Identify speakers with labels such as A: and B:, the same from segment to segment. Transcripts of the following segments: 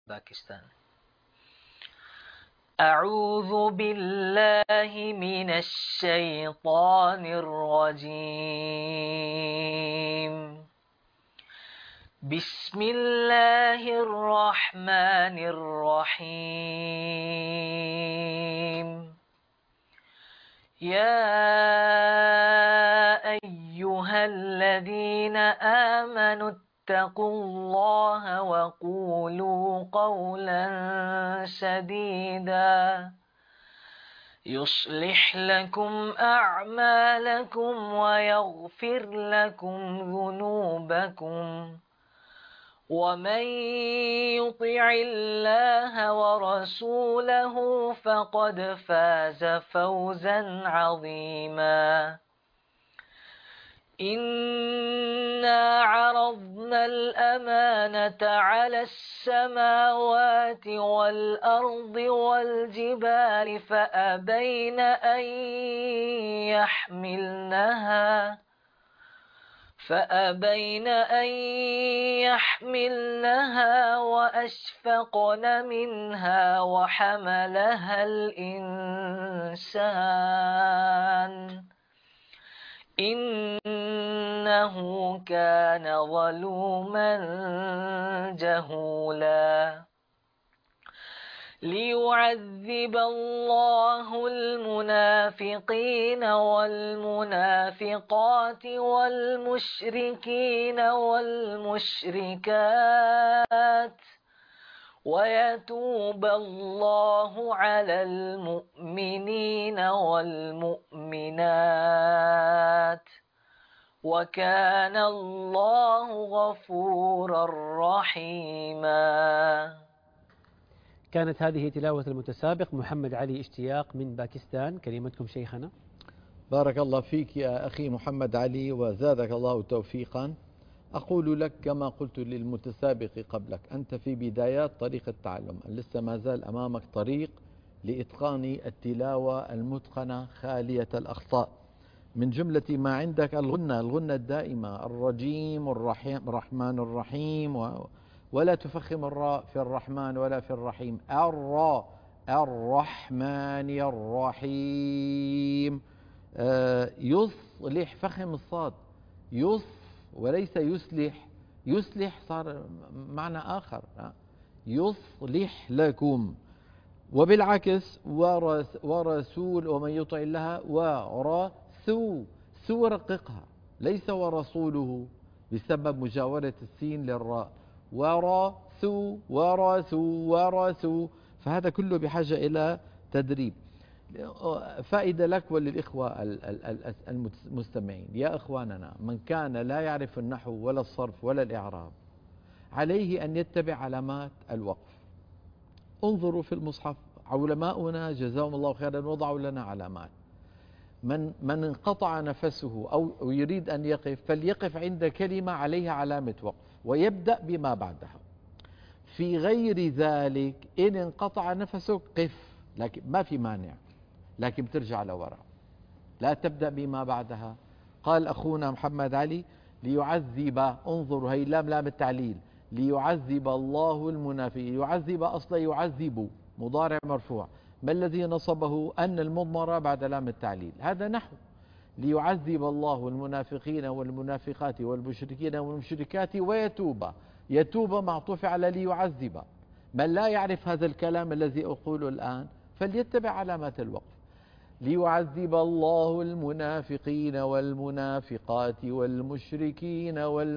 A: باكستان. أعوذ بالله من الشيطان الرجيم. بسم الله الرحمن الرحيم. يا أيها الذين آمنوا اتقوا الله وقولوا قولا سديدا يصلح لكم أعمالكم ويغفر لكم ذنوبكم ومن يطع الله ورسوله فقد فاز فوزا عظيما. إنا عرضنا الأمانة على السماوات والأرض والجبال فأبين أن يحملنها وأشفقن منها وحملها الإنسان إنه كان ظلوما جهولا. ليعذب الله المنافقين والمنافقات والمشركين والمشركات ويتوب الله على المؤمنين والمؤمنات وكان الله غفورا رحيما.
B: كانت هذه تلاوة المتسابق محمد علي اشتياق من باكستان. كلمتكم شيخنا.
C: بارك الله فيك يا أخي محمد علي وزادك الله توفيقا. أقول لك كما قلت للمتسابق قبلك، أنت في بدايات طريق التعلم، لسه ما زال أمامك طريق لإتقان التلاوة المتقنة خالية الأخطاء. من جملة ما عندك الغنة الدائمة، الرجيم الرحمن الرحيم، ولا تفخم الراء في الرحمن ولا في الرحيم. الراء الرحمن الرحيم. يصلح، فخم الصاد، وليس يصلح. يصلح صار معنى آخر، يصلح لكم. وبالعكس ورسول ومن يطع الله سو رققها، ليس ورسوله بسبب مجاورة السين للراء. ورسو، فهذا كله بحاجة إلى تدريب. فائدة لك وللإخوة المستمعين. يا إخواننا، من كان لا يعرف النحو ولا الصرف ولا الإعراب عليه أن يتبع علامات الوقف. انظروا في المصحف، علماؤنا جزاهم الله خيرا وضعوا لنا علامات. من انقطع نفسه أو يريد أن يقف فليقف عند كلمة عليها علامة وقف ويبدأ بما بعدها. في غير ذلك إن انقطع نفسك قف، لكن ما في مانع، لكن بترجع لوراء، لا تبدأ بما بعدها. قال أخونا محمد علي ليعذب، انظروا هي لام التعليل، ليعذب الله المنافقين. يعذب أصلا يعذب، مضارع مرفوع. ما الذي نصبه؟ أن المضمرة بعد لام التعليل، هذا نحو. ليعذب الله المنافقين والمنافقات والمشركين والمشركات يتوب معطوف على ليعذب. من لا يعرف هذا الكلام الذي أقوله الآن فليتبع علامات الوقف. ليعذب الله المنافقين والمنافقات والمشركين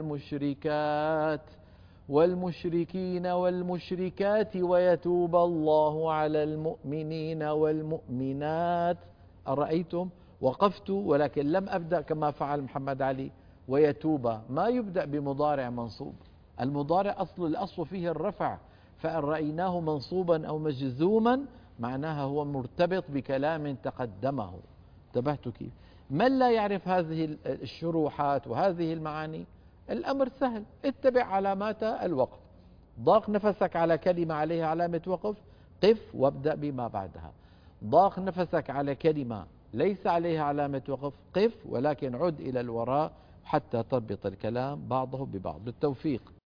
C: والمشركات ويتوب الله على المؤمنين والمؤمنات. أرأيتم؟ وقفت ولكن لم أبدأ كما فعل محمد علي. ويتوب ما يبدأ بمضارع منصوب، المضارع الأصل فيه الرفع، فإن رأيناه منصوبا أو مجزوما معناها هو مرتبط بكلام تقدمه. انتبهت كيف؟ من لا يعرف هذه الشروحات وهذه المعاني الأمر سهل، اتبع علامات الوقف. ضاق نفسك على كلمة عليها علامة وقف، قف وابدأ بما بعدها. ضاق نفسك على كلمة ليس عليها علامة وقف، قف ولكن عد إلى الوراء حتى تربط الكلام بعضه ببعض. بالتوفيق.